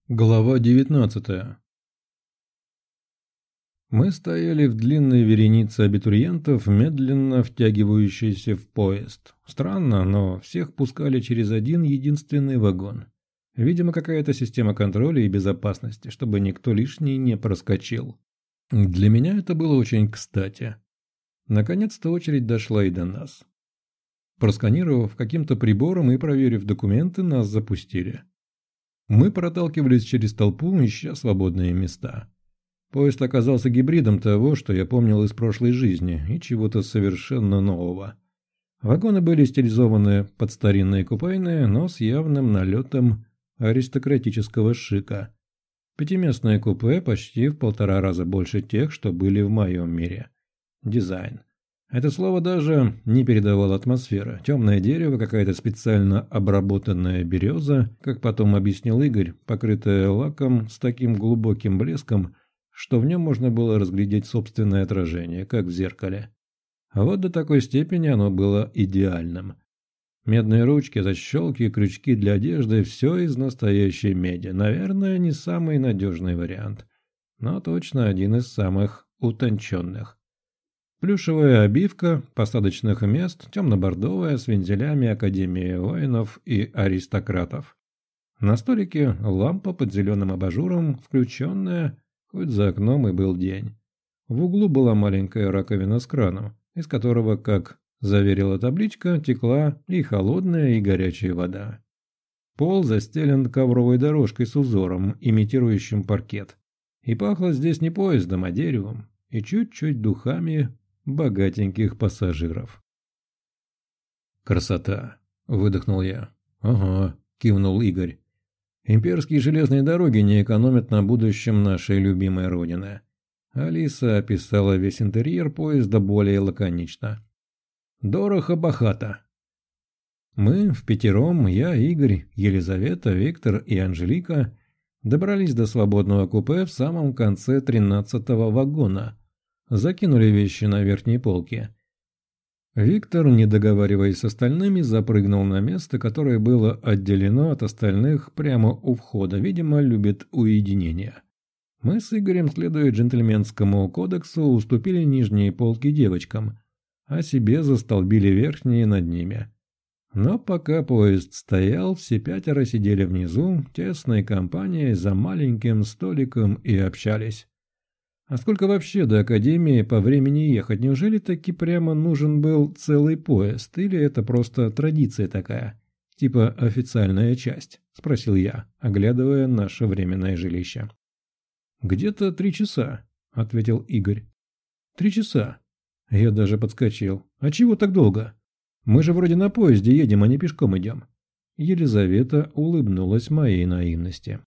Глава 19. Мы стояли в длинной веренице абитуриентов, медленно втягивающейся в поезд. Странно, но всех пускали через один единственный вагон. Видимо, какая-то система контроля и безопасности, чтобы никто лишний не проскочил. Для меня это было очень кстати. Наконец-то очередь дошла и до нас. Просканировав каким-то прибором и проверив документы, нас запустили. Мы проталкивались через толпу, ища свободные места. Поезд оказался гибридом того, что я помнил из прошлой жизни, и чего-то совершенно нового. Вагоны были стилизованы под старинные купейные, но с явным налетом аристократического шика. Пятиместное купе почти в 1,5 раза больше тех, что были в моем мире. Дизайн. Это слово даже не передавало атмосферы. Темное дерево, какая-то специально обработанная береза, как потом объяснил Игорь, покрытая лаком с таким глубоким блеском, что в нем можно было разглядеть собственное отражение, как в зеркале. А вот до такой степени оно было идеальным. Медные ручки, защелки, крючки для одежды – все из настоящей меди. Наверное, не самый надежный вариант, но точно один из самых утонченных. Плюшевая обивка посадочных мест, темно-бордовая, с вензелями Академии воинов и аристократов. На столике лампа под зеленым абажуром, включенная, хоть за окном и был день. В углу была маленькая раковина с краном, из которого, как заверила табличка, текла и холодная, и горячая вода. Пол застелен ковровой дорожкой с узором, имитирующим паркет. И пахло здесь не поездом, а деревом, и чуть-чуть духами богатеньких пассажиров. «Красота!» – выдохнул я. «Ага», – кивнул Игорь. «Имперские железные дороги не экономят на будущем нашей любимой родины». Алиса описала весь интерьер поезда более лаконично. «Дорого-богато». Мы впятером, я, Игорь, Елизавета, Виктор и Анжелика, добрались до свободного купе в самом конце 13-го вагона. Закинули вещи на верхние полки. Виктор, не договариваясь с остальными, запрыгнул на место, которое было отделено от остальных прямо у входа, видимо, любит уединение. Мы с Игорем, следуя джентльменскому кодексу, уступили нижние полки девочкам, а себе застолбили верхние над ними. Но пока поезд стоял, все 5 сидели внизу, тесной компанией за маленьким столиком и общались. А сколько вообще до Академии по времени ехать? Неужели таки прямо нужен был целый поезд? Или это просто традиция такая? Типа официальная часть? Спросил я, оглядывая наше временное жилище. «Где-то 3 часа», — ответил Игорь. 3 часа. Я даже подскочил. «А чего так долго? Мы же вроде на поезде едем, а не пешком идем». Елизавета улыбнулась моей наивности.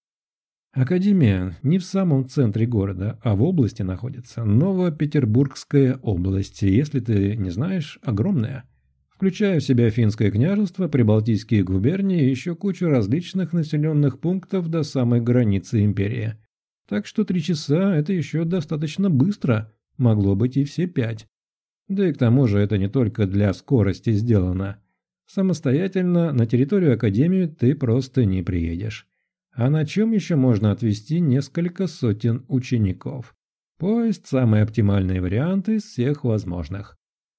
Академия не в самом центре города, а в области находится. Новопетербургская область, если ты не знаешь, огромная. Включая в себя Финское княжество, Прибалтийские губернии и еще кучу различных населенных пунктов до самой границы империи. Так что 3 часа – это еще достаточно быстро, могло быть и все 5. Да и к тому же это не только для скорости сделано. Самостоятельно на территорию Академии ты просто не приедешь. А на чем еще можно отвезти несколько сотен учеников? Поезд – самый оптимальный вариант из всех возможных.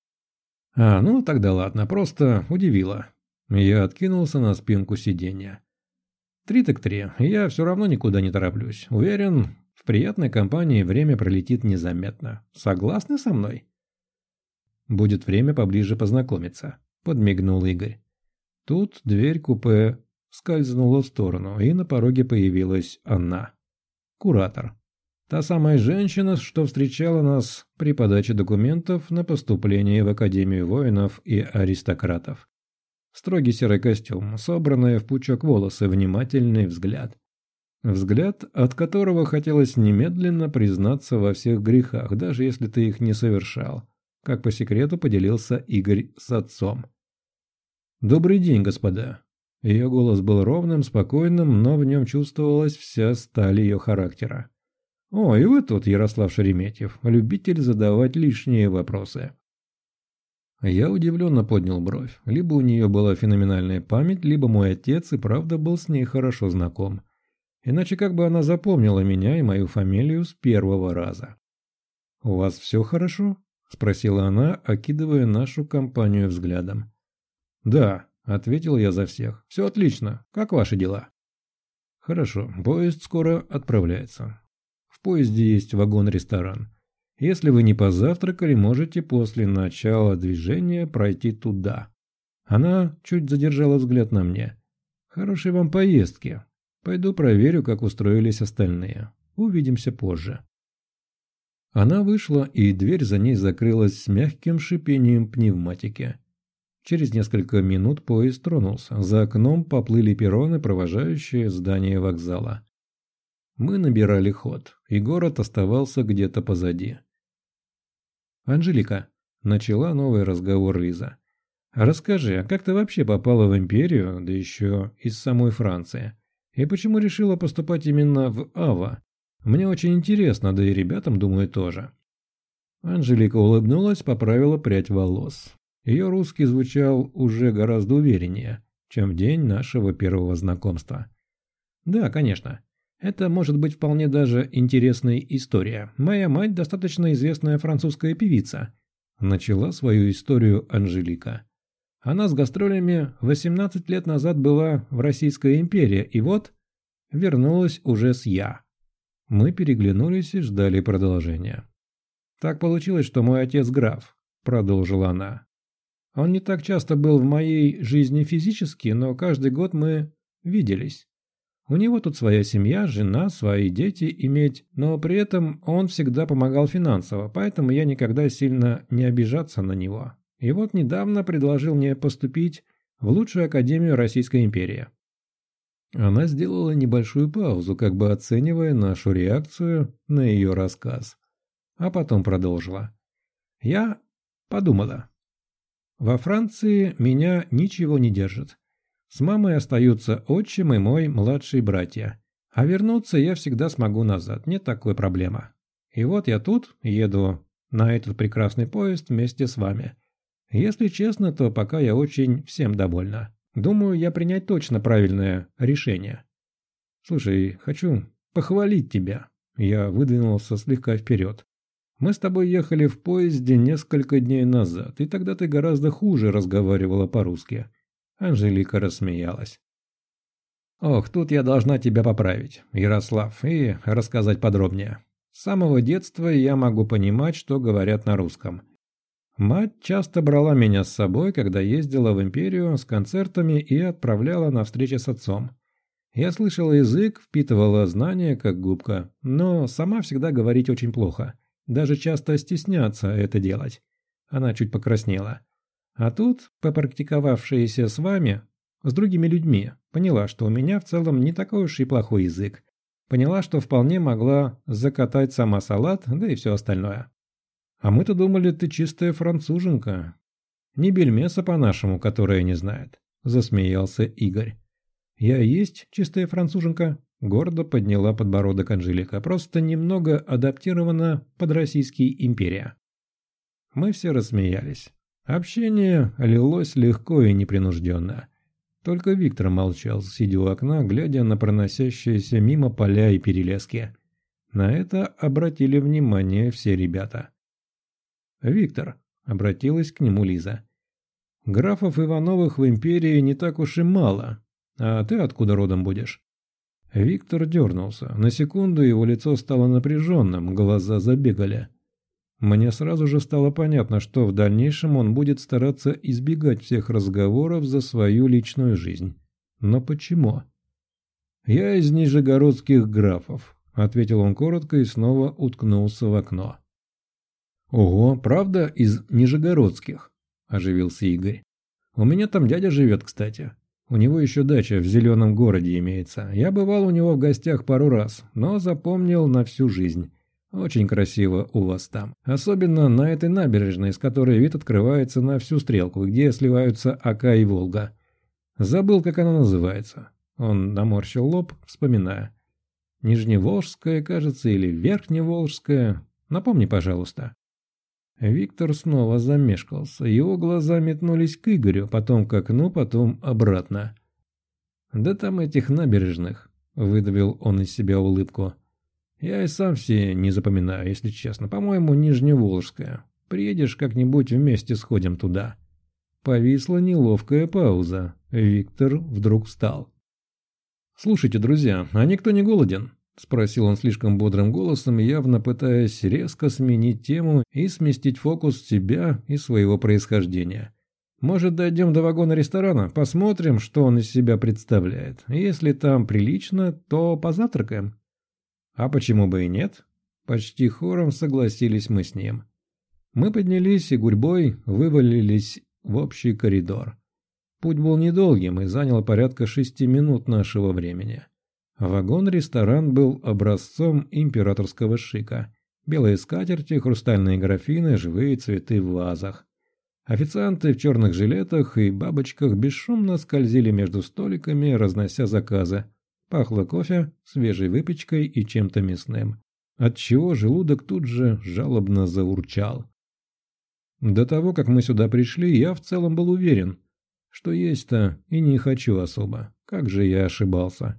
Ну тогда ладно, просто удивило. Я откинулся на спинку сиденья. 3 так 3, я все равно никуда не тороплюсь. Уверен, в приятной компании время пролетит незаметно. Согласны со мной? Будет время поближе познакомиться, подмигнул Игорь. Тут дверь купе скользнула в сторону, и на пороге появилась она. Куратор. Та самая женщина, что встречала нас при подаче документов на поступление в Академию воинов и аристократов. Строгий серый костюм, собранные в пучок волосы, внимательный взгляд. Взгляд, от которого хотелось немедленно признаться во всех грехах, даже если ты их не совершал, как по секрету поделился Игорь с отцом. «Добрый день, господа». Ее голос был ровным, спокойным, но в нем чувствовалась вся сталь ее характера. «О, и вы тут, Ярослав Шереметьев, любитель задавать лишние вопросы». Я удивленно поднял бровь. Либо у нее была феноменальная память, либо мой отец и правда был с ней хорошо знаком. Иначе как бы она запомнила меня и мою фамилию с первого раза. «У вас все хорошо?» – спросила она, окидывая нашу компанию взглядом. «Да», – ответил я за всех. «Все отлично. Как ваши дела?» «Хорошо. Поезд скоро отправляется. В поезде есть вагон-ресторан. Если вы не позавтракали, можете после начала движения пройти туда». Она чуть задержала взгляд на мне. «Хорошей вам поездки. Пойду проверю, как устроились остальные. Увидимся позже». Она вышла, и дверь за ней закрылась с мягким шипением пневматики. Через несколько минут поезд тронулся. За окном поплыли перроны, провожающие здание вокзала. Мы набирали ход, и город оставался где-то позади. «Анжелика», — начала новый разговор Лиза, — «расскажи, а как ты вообще попала в империю, да еще из самой Франции? И почему решила поступать именно в Ава? Мне очень интересно, да и ребятам, думаю, тоже». Анжелика улыбнулась, поправила прядь волос. Ее русский звучал уже гораздо увереннее, чем в день нашего первого знакомства. «Да, конечно. Это может быть вполне даже интересная история. Моя мать достаточно известная французская певица», – начала свою историю Анжелика. «Она с гастролями 18 лет назад была в Российской империи, и вот вернулась уже с «Я». Мы переглянулись и ждали продолжения. «Так получилось, что мой отец граф», – продолжила она. «Он не так часто был в моей жизни физически, но каждый год мы виделись. У него тут своя семья, жена, свои дети иметь, но при этом он всегда помогал финансово, поэтому я никогда сильно не обижаться на него. И вот недавно предложил мне поступить в лучшую академию Российской империи». Она сделала небольшую паузу, как бы оценивая нашу реакцию на ее рассказ. А потом продолжила. «Я подумала. Во Франции меня ничего не держит. С мамой остаются отчим и мой младший братья. А вернуться я всегда смогу назад, нет такой проблемы. И вот я тут, еду на этот прекрасный поезд вместе с вами. Если честно, то пока я очень всем довольна. Думаю, я принять точно правильное решение. Слушай, хочу похвалить тебя». Я выдвинулся слегка вперед. «Мы с тобой ехали в поезде несколько дней назад, и тогда ты гораздо хуже разговаривала по-русски». Анжелика рассмеялась. «Ох, тут я должна тебя поправить, Ярослав, и рассказать подробнее. С самого детства я могу понимать, что говорят на русском. Мать часто брала меня с собой, когда ездила в империю с концертами и отправляла на встречи с отцом. Я слышала язык, впитывала знания как губка, но сама всегда говорить очень плохо. Даже часто стесняться это делать». Она чуть покраснела. «А тут, попрактиковавшаяся с вами, с другими людьми, поняла, что у меня в целом не такой уж и плохой язык. Поняла, что вполне могла закатать сама салат, да и все остальное. А мы-то думали, ты чистая француженка. Не бельмеса по-нашему, которая не знает», – засмеялся Игорь. «Я и есть чистая француженка», – гордо подняла подбородок Анжелика, «просто немного адаптирована под Российский империя». Мы все рассмеялись. Общение лилось легко и непринужденно. Только Виктор молчал, сидя у окна, глядя на проносящиеся мимо поля и перелески. На это обратили внимание все ребята. «Виктор», — обратилась к нему Лиза, — «графов Ивановых в империи не так уж и мало. А ты откуда родом будешь?» Виктор дернулся. На секунду его лицо стало напряженным, глаза забегали. Мне сразу же стало понятно, что в дальнейшем он будет стараться избегать всех разговоров за свою личную жизнь. Но почему? «Я из нижегородских графов», — ответил он коротко и снова уткнулся в окно. «Ого, правда, из нижегородских?» – оживился Игорь. «У меня там дядя живет, кстати. У него еще дача в Зеленом городе имеется. Я бывал у него в гостях пару раз, но запомнил на всю жизнь. Очень красиво у вас там. Особенно на этой набережной, с которой вид открывается на всю стрелку, где сливаются Ока и Волга. Забыл, как она называется». Он наморщил лоб, вспоминая. «Нижневолжская, кажется, или Верхневолжская. Напомни, пожалуйста». Виктор снова замешкался. Его глаза метнулись к Игорю, потом к окну, потом обратно. «Да там этих набережных», выдавил он из себя улыбку. «Я и сам все не запоминаю, если честно. По-моему, Нижневолжская. Приедешь как-нибудь, вместе сходим туда». Повисла неловкая пауза. Виктор вдруг встал. «Слушайте, друзья, а никто не голоден?» – спросил он слишком бодрым голосом, явно пытаясь резко сменить тему и сместить фокус с себя и своего происхождения. «Может, дойдем до вагона ресторана, посмотрим, что он из себя представляет. Если там прилично, то позавтракаем». «А почему бы и нет?» Почти хором согласились мы с ним. Мы поднялись и гурьбой вывалились в общий коридор. Путь был недолгим и занял порядка 6 минут нашего времени. Вагон-ресторан был образцом императорского шика. Белые скатерти, хрустальные графины, живые цветы в вазах. Официанты в черных жилетах и бабочках бесшумно скользили между столиками, разнося заказы. Пахло кофе, свежей выпечкой и чем-то мясным, отчего желудок тут же жалобно заурчал. До того, как мы сюда пришли, я в целом был уверен, что есть-то и не хочу особо. Как же я ошибался.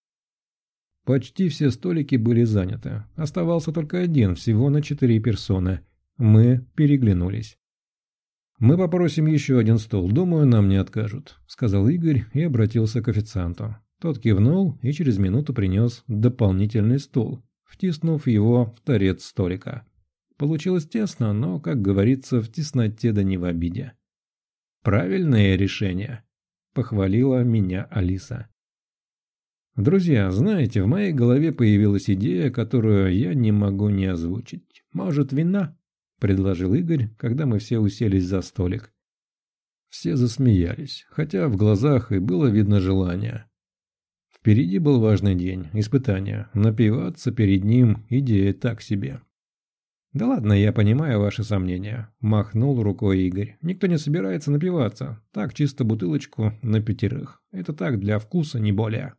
Почти все столики были заняты. Оставался только один, всего на 4 персоны. Мы переглянулись. «Мы попросим еще один стол, думаю, нам не откажут», — сказал Игорь и обратился к официанту. Тот кивнул и через минуту принес дополнительный стул, втиснув его в торец столика. Получилось тесно, но, как говорится, в тесноте да не в обиде. «Правильное решение», — похвалила меня Алиса. «Друзья, знаете, в моей голове появилась идея, которую я не могу не озвучить. Может, вина?» — предложил Игорь, когда мы все уселись за столик. Все засмеялись, хотя в глазах и было видно желание. Впереди был важный день, испытание. Напиваться перед ним – идея так себе. «Да ладно, я понимаю ваши сомнения», – махнул рукой Игорь. «Никто не собирается напиваться. Так, чисто бутылочку на 5. Это так, для вкуса, не более».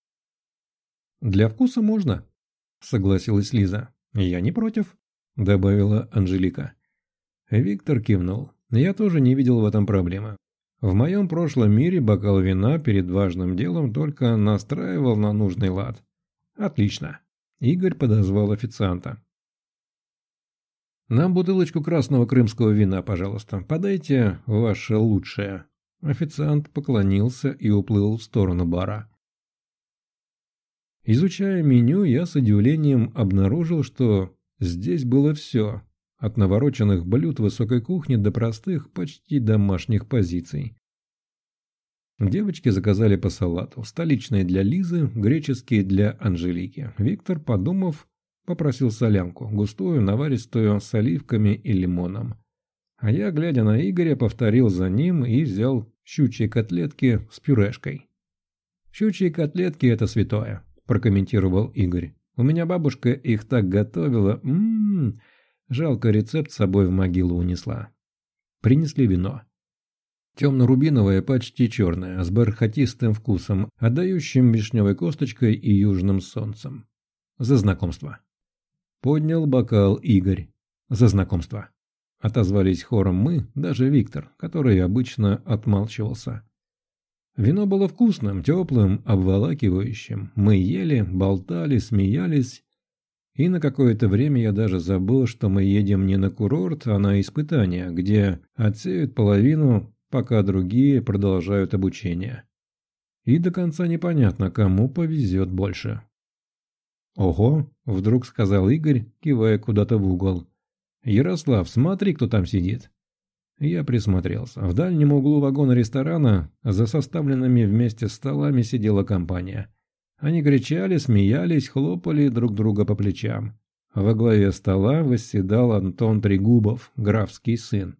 «Для вкуса можно», – согласилась Лиза. «Я не против», – добавила Анжелика. Виктор кивнул. Я тоже не видел в этом проблемы. В моем прошлом мире бокал вина перед важным делом только настраивал на нужный лад. «Отлично». Игорь подозвал официанта. «Нам бутылочку красного крымского вина, пожалуйста. Подайте ваше лучшее». Официант поклонился и уплыл в сторону бара. Изучая меню, я с удивлением обнаружил, что здесь было все. От навороченных блюд высокой кухни до простых, почти домашних позиций. Девочки заказали по салату. Столичный для Лизы, греческий для Анжелики. Виктор, подумав, попросил солянку, густую, наваристую, с оливками и лимоном. А я, глядя на Игоря, повторил за ним и взял щучьи котлетки с пюрешкой. «Щучьи котлетки – это святое», – прокомментировал Игорь. «У меня бабушка их так готовила. Жалко, рецепт с собой в могилу унесла». Принесли вино. Темно-рубиновое, почти черное, с бархатистым вкусом, отдающим вишневой косточкой и южным солнцем. «За знакомство». Поднял бокал Игорь. «За знакомство». Отозвались хором мы, даже Виктор, который обычно отмалчивался. Вино было вкусным, теплым, обволакивающим. Мы ели, болтали, смеялись. И на какое-то время я даже забыл, что мы едем не на курорт, а на испытания, где отсеют половину, пока другие продолжают обучение. И до конца непонятно, кому повезет больше. «Ого!» – вдруг сказал Игорь, кивая куда-то в угол. «Ярослав, смотри, кто там сидит». Я присмотрелся. В дальнем углу вагона ресторана за составленными вместе столами сидела компания. Они кричали, смеялись, хлопали друг друга по плечам. Во главе стола восседал Антон Трегубов, графский сын.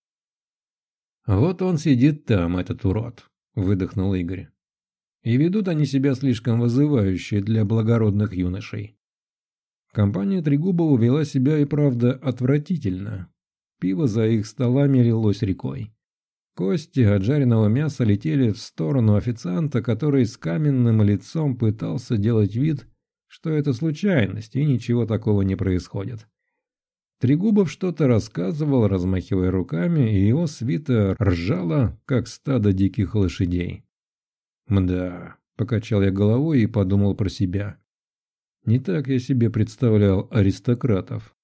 «Вот он сидит там, этот урод», – выдохнул Игорь. И ведут они себя слишком вызывающе для благородных юношей. Компания Трегубова вела себя и правда отвратительно. Пиво за их столами лилось рекой. Кости от жареного мяса летели в сторону официанта, который с каменным лицом пытался делать вид, что это случайность и ничего такого не происходит. Трегубов что-то рассказывал, размахивая руками, и его свита ржала, как стадо диких лошадей. Мда, Покачал я головой и подумал про себя. Не так я себе представлял аристократов.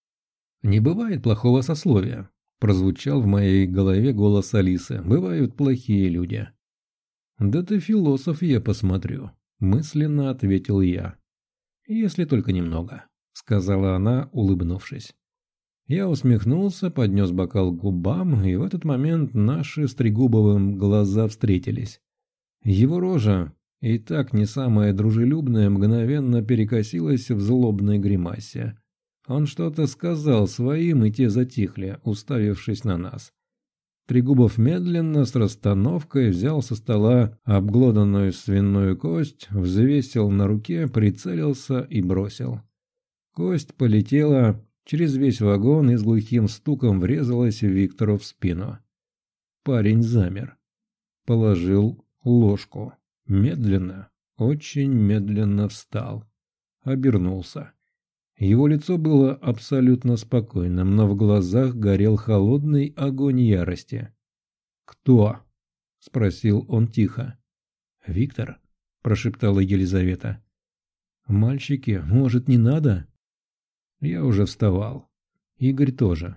«Не бывает плохого сословия», – прозвучал в моей голове голос Алисы. «Бывают плохие люди». «Да ты философ, я посмотрю», – мысленно ответил я. «Если только немного», – сказала она, улыбнувшись. Я усмехнулся, поднес бокал к губам, и в этот момент наши с Трегубовым глаза встретились. Его рожа, и так не самая дружелюбная, мгновенно перекосилась в злобной гримасе. Он что-то сказал своим, и те затихли, уставившись на нас. Трегубов медленно, с расстановкой, взял со стола обглоданную свиную кость, взвесил на руке, прицелился и бросил. Кость полетела через весь вагон и с глухим стуком врезалась Виктору в спину. Парень замер. Положил ложку. Медленно, очень медленно встал. Обернулся. Его лицо было абсолютно спокойным, но в глазах горел холодный огонь ярости. «Кто?» – спросил он тихо. «Виктор?» – прошептала Елизавета. «Мальчики, может, не надо?» Я уже вставал. Игорь тоже.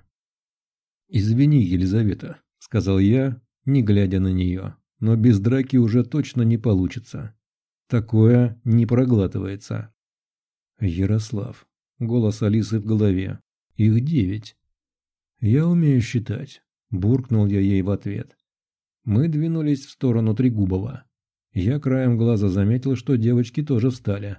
«Извини, Елизавета», – сказал я, не глядя на нее, – «но без драки уже точно не получится. Такое не проглатывается». «Ярослав». Голос Алисы в голове. «Их 9». «Я умею считать», – буркнул я ей в ответ. Мы двинулись в сторону Трегубова. Я краем глаза заметил, что девочки тоже встали.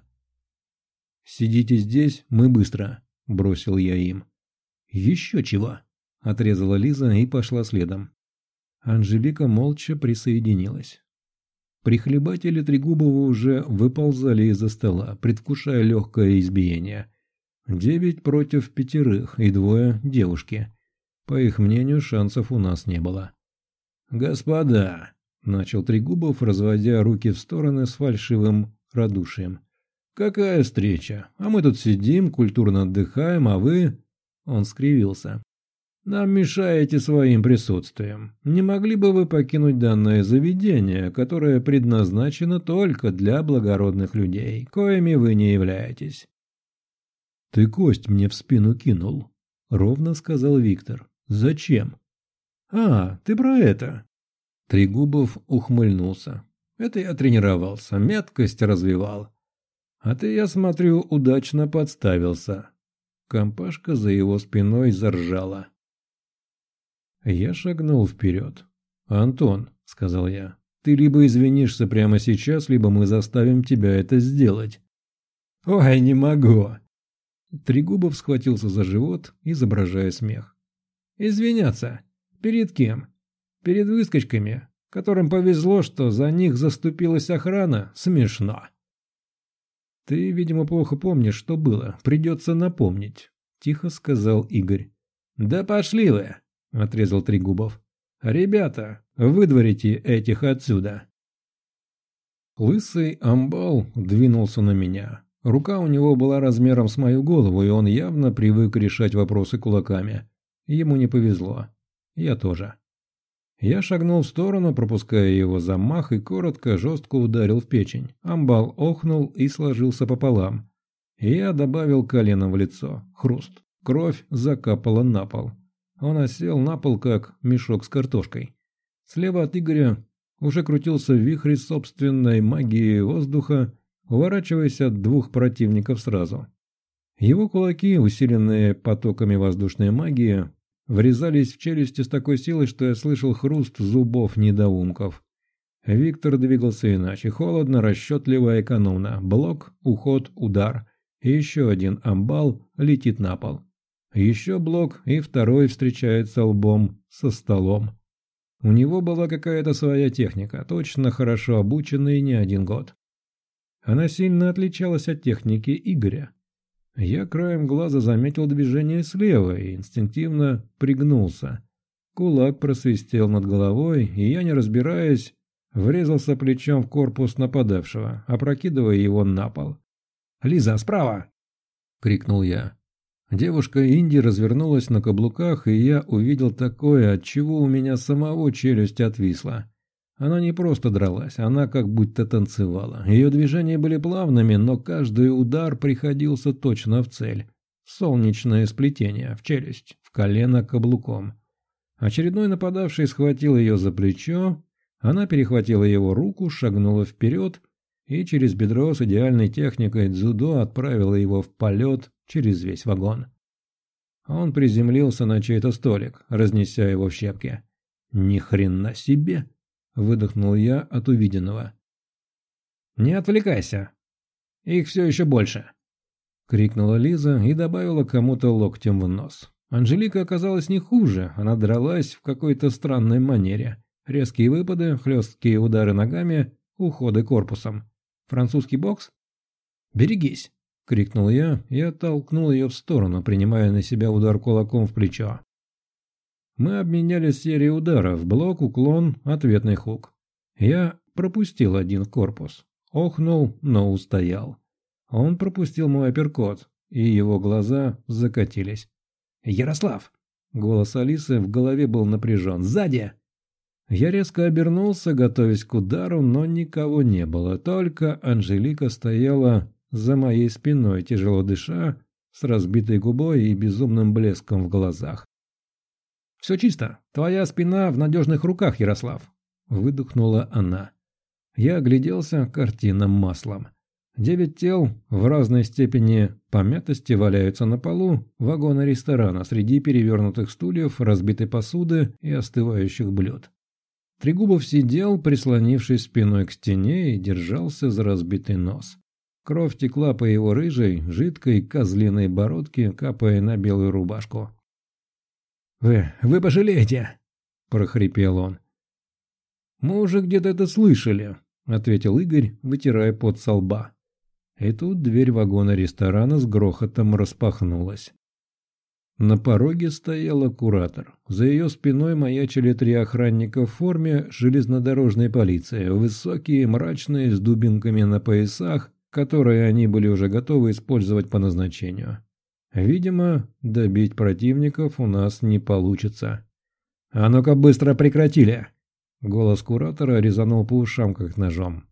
«Сидите здесь, мы быстро», – бросил я им. «Еще чего», – отрезала Лиза и пошла следом. Анжелика молча присоединилась. Прихлебатели Трегубова уже выползали из-за стола, предвкушая легкое избиение. 9 против 5, и 2 девушки. По их мнению, шансов у нас не было. «Господа!» – начал Трегубов, разводя руки в стороны с фальшивым радушием. «Какая встреча? А мы тут сидим, культурно отдыхаем, а вы...» Он скривился. «Нам мешаете своим присутствием. Не могли бы вы покинуть данное заведение, которое предназначено только для благородных людей, коими вы не являетесь?» «Ты кость мне в спину кинул», — ровно сказал Виктор. «Зачем?» «А, ты про это?» Трегубов ухмыльнулся. «Это я тренировался, меткость развивал. А ты, я смотрю, удачно подставился». Компашка за его спиной заржала. Я шагнул вперед. «Антон», — сказал я, — «ты либо извинишься прямо сейчас, либо мы заставим тебя это сделать». «Ой, не могу». Трегубов схватился за живот, изображая смех. «Извиняться? Перед кем? Перед выскочками, которым повезло, что за них заступилась охрана? Смешно». «Ты, видимо, плохо помнишь, что было. Придется напомнить», – тихо сказал Игорь. «Да пошли вы», – отрезал Трегубов. «Ребята, выдворите этих отсюда». Лысый амбал двинулся на меня. Рука у него была размером с мою голову, и он явно привык решать вопросы кулаками. Ему не повезло. Я тоже. Я шагнул в сторону, пропуская его замах, и коротко, жестко ударил в печень. Амбал охнул и сложился пополам. Я добавил коленом в лицо. Хруст. Кровь закапала на пол. Он осел на пол, как мешок с картошкой. Слева от Игоря уже крутился вихрь собственной магии воздуха, уворачиваясь от 2 противников сразу. Его кулаки, усиленные потоками воздушной магии, врезались в челюсти с такой силой, что я слышал хруст зубов недоумков. Виктор двигался иначе, холодно, расчетливо, экономно. Блок, уход, удар. И еще один амбал летит на пол. Еще блок, и второй встречается лбом со столом. У него была какая-то своя техника, точно хорошо обученная не 1 год. Она сильно отличалась от техники Игоря. Я краем глаза заметил движение слева и инстинктивно пригнулся. Кулак просвистел над головой, и я, не разбираясь, врезался плечом в корпус нападавшего, опрокидывая его на пол. «Лиза, справа!» — крикнул я. Девушка Инди развернулась на каблуках, и я увидел такое, от чего у меня самого челюсть отвисла. Она не просто дралась, она как будто танцевала. Ее движения были плавными, но каждый удар приходился точно в цель. В солнечное сплетение, в челюсть, в колено каблуком. Очередной нападавший схватил ее за плечо, она перехватила его руку, шагнула вперед и через бедро с идеальной техникой дзюдо отправила его в полет через весь вагон. Он приземлился на чей-то столик, разнеся его в щепки. «Ни хрена себе!» – выдохнул я от увиденного. «Не отвлекайся! Их все еще больше!» – крикнула Лиза и добавила кому-то локтем в нос. Анжелика оказалась не хуже, она дралась в какой-то странной манере. Резкие выпады, хлесткие удары ногами, уходы корпусом. Французский бокс? «Берегись!» – крикнул я и оттолкнул ее в сторону, принимая на себя удар кулаком в плечо. Мы обменялись серией ударов, блок, уклон, ответный хук. Я пропустил один корпус, охнул, но устоял. Он пропустил мой апперкот, и его глаза закатились. «Ярослав!» – голос Алисы в голове был напряжен. «Сзади!» Я резко обернулся, готовясь к удару, но никого не было, только Анжелика стояла за моей спиной, тяжело дыша, с разбитой губой и безумным блеском в глазах. «Все чисто. Твоя спина в надежных руках, Ярослав», – выдохнула она. Я огляделся, картина маслом. 9 тел в разной степени помятости валяются на полу вагона ресторана среди перевернутых стульев, разбитой посуды и остывающих блюд. Трегубов сидел, прислонившись спиной к стене, и держался за разбитый нос. Кровь текла по его рыжей, жидкой козлиной бородке, капая на белую рубашку. «Вы пожалеете!» – прохрипел он. «Мы уже где-то это слышали», – ответил Игорь, вытирая пот со лба. И тут дверь вагона ресторана с грохотом распахнулась. На пороге стояла куратор. За ее спиной маячили 3 охранника в форме железнодорожной полиции, высокие, мрачные, с дубинками на поясах, которые они были уже готовы использовать по назначению. Видимо, добить противников у нас не получится. «А ну-ка быстро прекратили!» Голос куратора резанул по ушам, как ножом.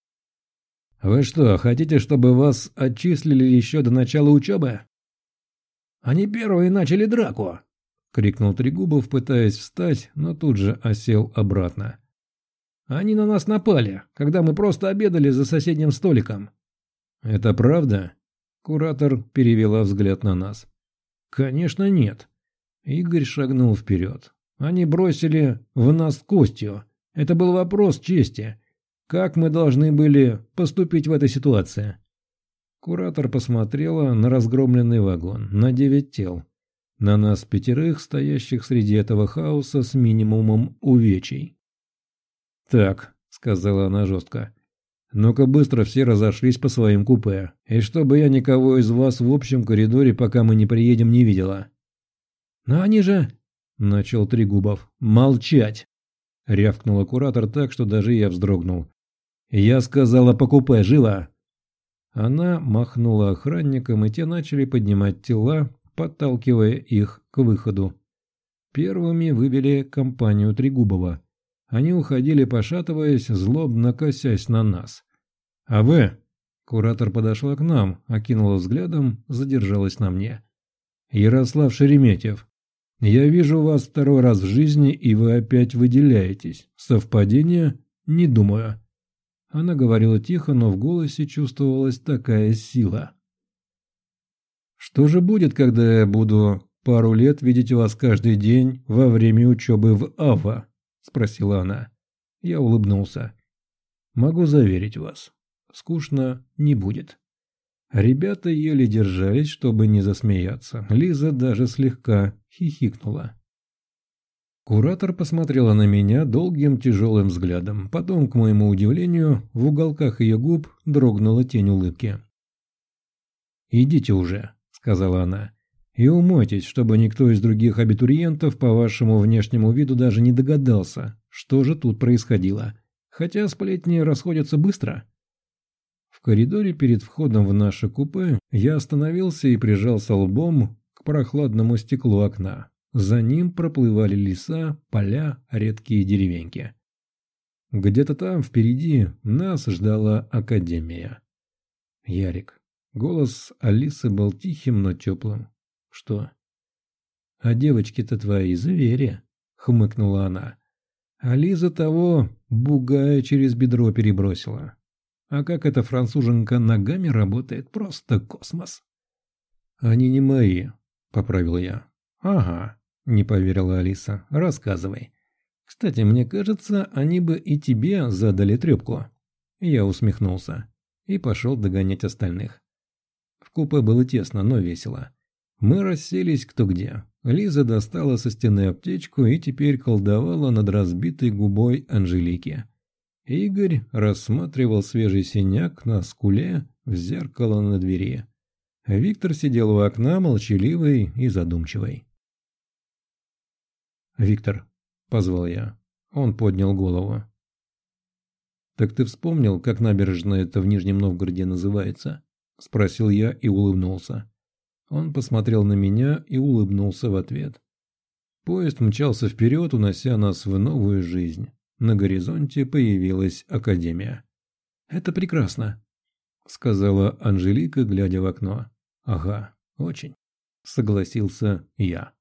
«Вы что, хотите, чтобы вас отчислили еще до начала учебы?» «Они первые начали драку!» — крикнул Трегубов, пытаясь встать, но тут же осел обратно. «Они на нас напали, когда мы просто обедали за соседним столиком». «Это правда?» — куратор перевела взгляд на нас. «Конечно нет». Игорь шагнул вперед. «Они бросили в нас костью. Это был вопрос чести. Как мы должны были поступить в этой ситуации?» Куратор посмотрела на разгромленный вагон, на 9 тел. На нас 5, стоящих среди этого хаоса с минимумом увечий. «Так», — сказала она жестко, — «ну-ка быстро все разошлись по своим купе, и чтобы я никого из вас в общем коридоре, пока мы не приедем, не видела». «Но они же...» — начал Трегубов. «Молчать!» — рявкнула куратор так, что даже я вздрогнул. «Я сказала по купе, живо!» Она махнула охранникам, и те начали поднимать тела, подталкивая их к выходу. Первыми вывели компанию Трегубова. Они уходили, пошатываясь, злобно косясь на нас. «А вы?» Куратор подошла к нам, окинула взглядом, задержалась на мне. «Ярослав Шереметьев, я вижу вас 2-й раз в жизни, и вы опять выделяетесь. Совпадение? Не думаю». Она говорила тихо, но в голосе чувствовалась такая сила. «Что же будет, когда я буду пару лет видеть вас каждый день во время учебы в АВА?» – спросила она. Я улыбнулся. «Могу заверить вас, скучно не будет». Ребята еле держались, чтобы не засмеяться. Лиза даже слегка хихикнула. Куратор посмотрела на меня долгим тяжелым взглядом. Потом, к моему удивлению, в уголках ее губ дрогнула тень улыбки. «Идите уже», — сказала она, — «и умойтесь, чтобы никто из других абитуриентов по вашему внешнему виду даже не догадался, что же тут происходило. Хотя сплетни расходятся быстро». В коридоре перед входом в наше купе я остановился и прижался лбом к прохладному стеклу окна. За ним проплывали леса, поля, редкие деревеньки. Где-то там впереди нас ждала академия. Ярик. Голос Алисы был тихим, но теплым. Что? А девочки-то твои звери, хмыкнула она. А Лиза того бугая через бедро перебросила. А как эта француженка ногами работает, просто космос. Они не мои, поправил я. Ага, не поверила Алиса. Рассказывай. Кстати, мне кажется, они бы и тебе задали трепку. Я усмехнулся и пошел догонять остальных. В купе было тесно, но весело. Мы расселись кто где. Лиза достала со стены аптечку и теперь колдовала над разбитой губой Анжелики. Игорь рассматривал свежий синяк на скуле в зеркало на двери. Виктор сидел у окна, молчаливый и задумчивый. «Виктор», — позвал я. Он поднял голову. «Так ты вспомнил, как набережная-то в Нижнем Новгороде называется?» — спросил я и улыбнулся. Он посмотрел на меня и улыбнулся в ответ. Поезд мчался вперед, унося нас в новую жизнь. На горизонте появилась академия. «Это прекрасно», — сказала Анжелика, глядя в окно. «Ага, очень», — согласился я.